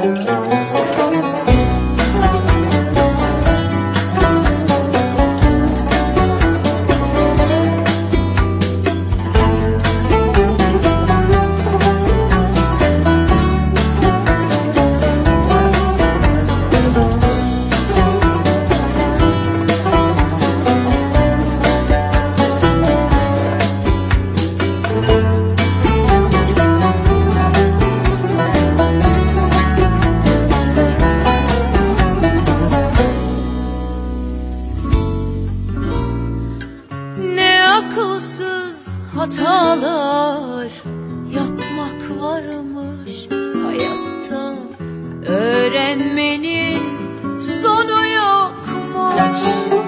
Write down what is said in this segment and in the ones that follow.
Akılsız hatalar yapmak varmış hayatta, öğrenmenin sonu yokmuş.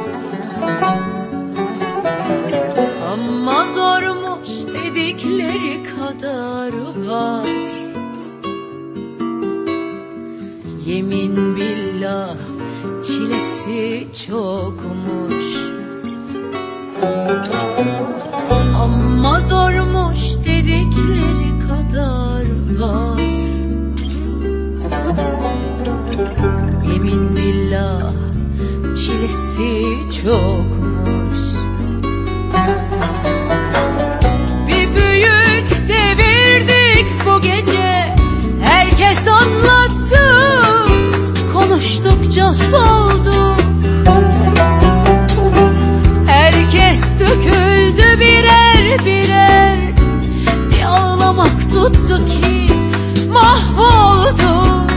Ama zormuş dedikleri kadar var. Yemin billah çilesi çokmuş. Ama zormuş dedikleri kadar var. Yemin billah çilesi çokmuş. Bir büyük devirdik bu gece, herkes anlattı, konuştukça solduk. Herkes döküldü birer birer, bir ağlamak tuttu ki mahvolduk.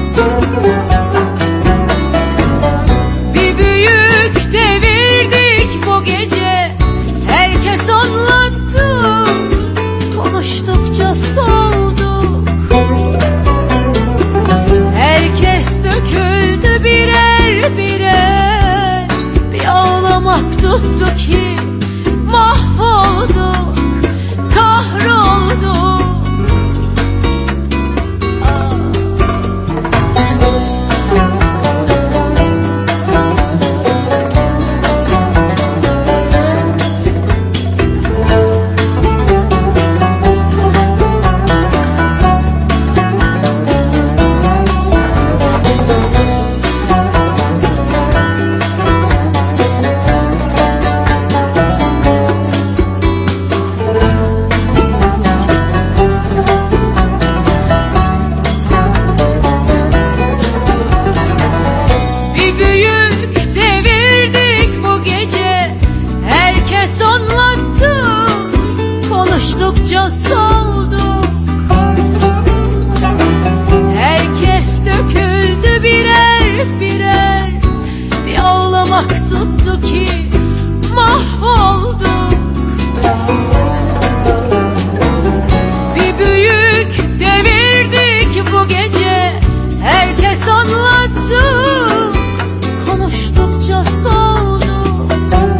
Bir büyük devirdik bu gece, herkes anlattı, konuştukça solduk. Herkes döküldü birer birer, bir ağlamak tuttu ki mahvolduk, kahrolduk. Konuştukça solduk. Herkes döküldü birer birer, bir ağlamak tuttu ki mahvolduk. Bir büyük devirdik bu gece, herkes anlattı, konuştukça solduk.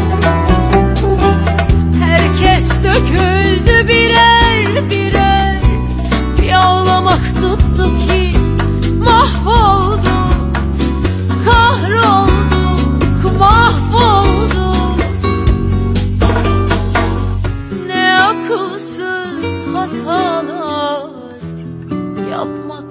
Herkes döküldü birer birer, bir ağlamak tuttu ki mahvolduk, kahrolduk, mahvolduk. Ne akılsız hatalar yapmak